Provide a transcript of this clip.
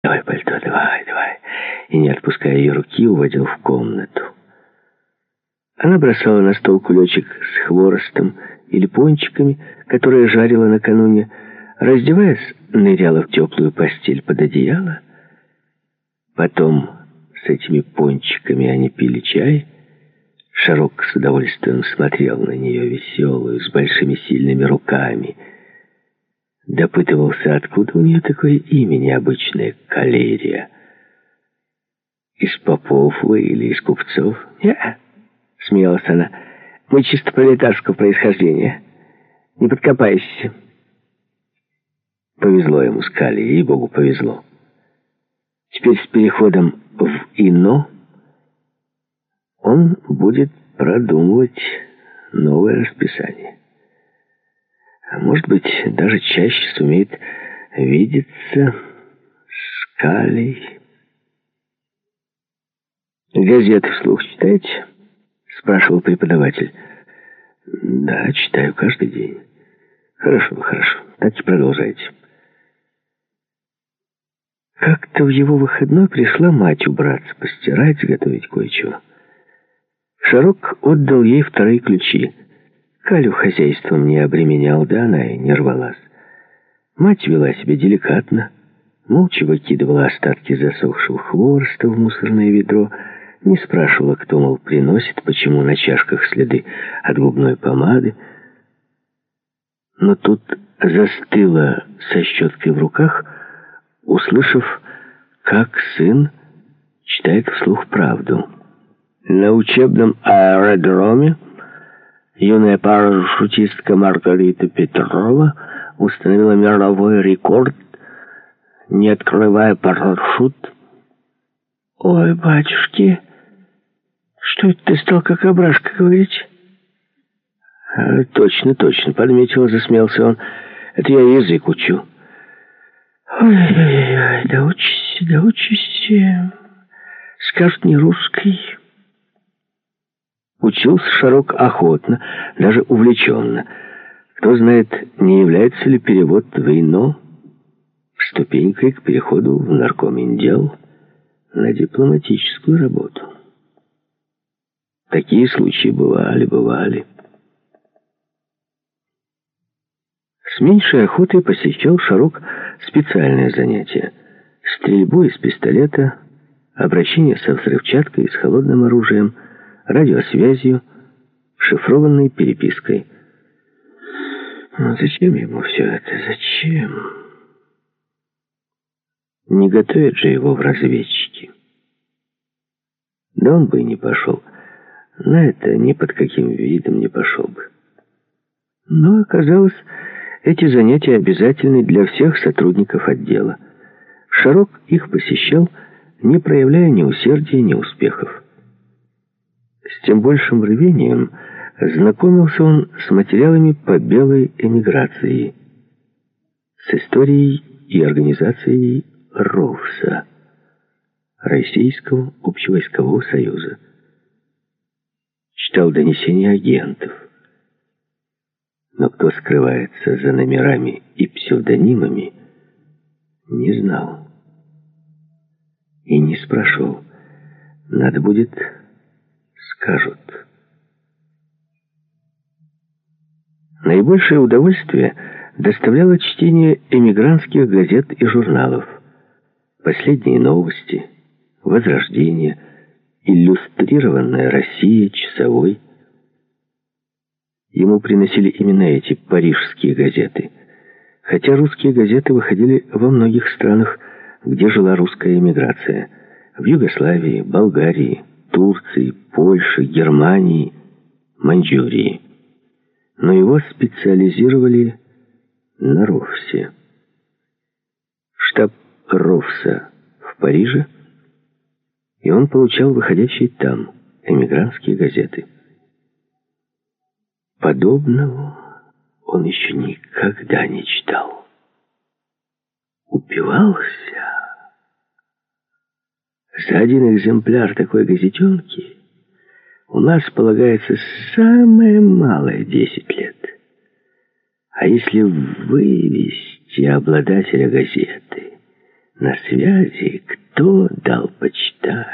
Давай пальто, давай, давай. И, не отпуская ее руки, уводил в комнату. Она бросала на стол кулечек с хворостом или пончиками, которые жарила накануне. Раздеваясь, ныряла в теплую постель под одеяло. Потом с этими пончиками они пили чай. Шарок с удовольствием смотрел на нее, веселую, с большими сильными руками. Допытывался, откуда у нее такое имя необычное — Калерия. Из попов вы или из купцов? «Не-а», — смеялась она, — «мы чисто пролетарского происхождения. Не подкопайся». Повезло ему с Калией, ей-богу, повезло. Теперь с переходом в ИНО он будет продумывать новое расписание. А может быть, даже чаще сумеет видеться с Калей. «Газеты вслух читаете?» — спрашивал преподаватель. «Да, читаю каждый день». «Хорошо, хорошо. Так и продолжайте». Как-то в его выходной пришла мать убраться, постирать, заготовить кое-чего. Шарок отдал ей вторые ключи. Калю хозяйством не обременял, да она и не рвалась. Мать вела себя деликатно, молча выкидывала остатки засохшего хвороста в мусорное ведро, не спрашивала, кто, мол, приносит, почему на чашках следы от губной помады. Но тут застыла со щеткой в руках, услышав, как сын читает вслух правду. На учебном аэродроме юная парашютистка Маргарита Петрова установила мировой рекорд, не открывая парашют. «Ой, батюшки, что это ты стал как ображка говорить?» «Точно, точно», — подметил, засмеялся он. «Это я язык учу». «Ой-ой-ой, да учись, скажут, не русский». Учился Шарок охотно, даже увлеченно. Кто знает, не является ли перевод в ИНО ступенькой к переходу в наркоминдел на дипломатическую работу. Такие случаи бывали. С меньшей охотой посещал Шарок специальное занятие: стрельбу из пистолета, обращение со взрывчаткой и с холодным оружием, радиосвязью, шифрованной перепиской. Но зачем ему все это? Зачем? Не готовят же его в разведчики. Да он бы и не пошел. На это ни под каким видом не пошел бы. Но оказалось, эти занятия обязательны для всех сотрудников отдела. Шарок их посещал, не проявляя ни усердия, ни успехов. С тем большим рвением знакомился он с материалами по белой эмиграции, с историей и организацией РОВСа, Российского общевойскового союза. Читал донесения агентов. Но кто скрывается за номерами и псевдонимами, не знал. И не спрашивал. Надо будет, скажут. Наибольшее удовольствие доставляло чтение эмигрантских газет и журналов. «Последние новости», «Возрождение», «Иллюстрированная Россия», «Часовой». Ему приносили именно эти парижские газеты, хотя русские газеты выходили во многих странах, где жила русская эмиграция: в Югославии, Болгарии, Турции, Польше, Германии, Маньчжурии. Но его специализировали на РОВСе. Штаб РОВСа в Париже, и он получал выходящие там эмигрантские газеты. Подобного он еще никогда не читал. Упивался. За один экземпляр такой газетенки у нас полагается самое малое 10 лет. А если вывести обладателя газеты на связи, кто дал почитать.